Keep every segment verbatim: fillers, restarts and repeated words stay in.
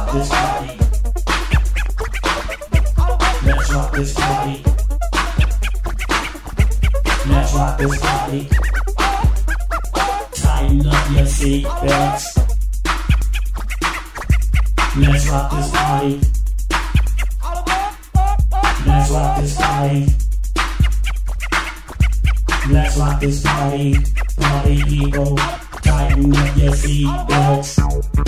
rock this party. Let's rock this party. Let's rock this party. Tighten up your seatbelts. Let's rock this party. Let's rock this party. Let's rock this party. Party people, tighten up your seatbelts.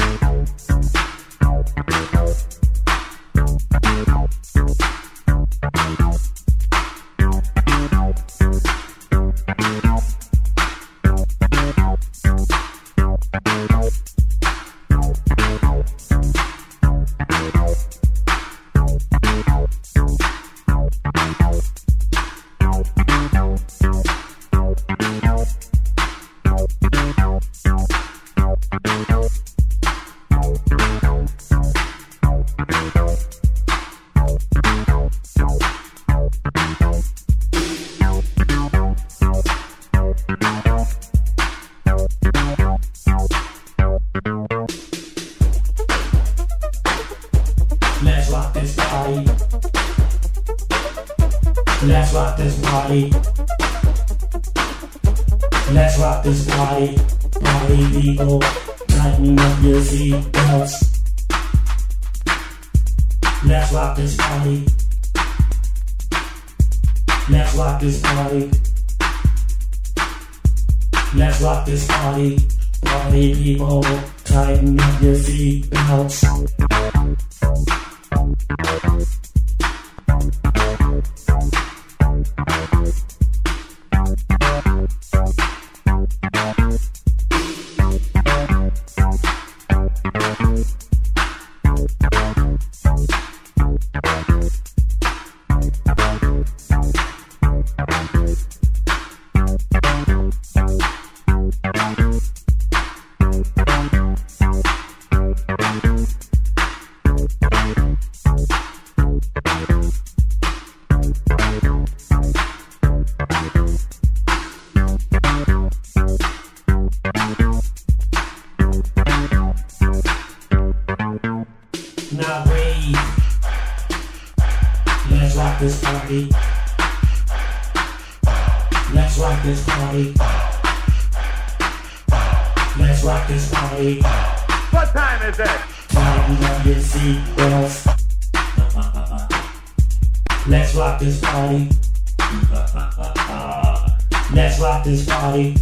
Let's rock this party. Let's rock this party. Let's rock this party. Party people, tighten up your seatbelts. Let's rock this party. Let's rock this party. Let's rock this party. Party people, tighten up your seatbelts. Now breathe. Let's rock this party. Let's rock this party. Let's rock this party. What time is it? Tighten up your seatbelts. Let's rock this party. Let's rock this party.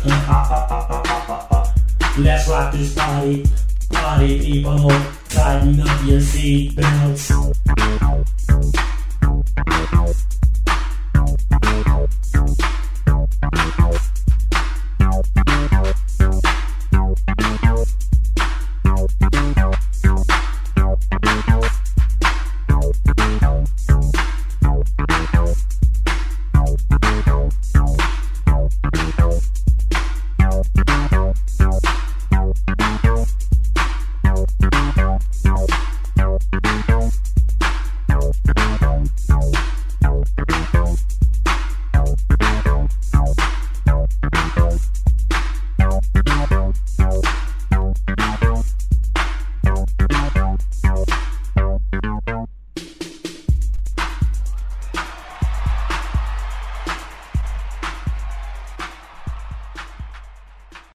Let's rock this party. Party people, tighten up your seatbelts.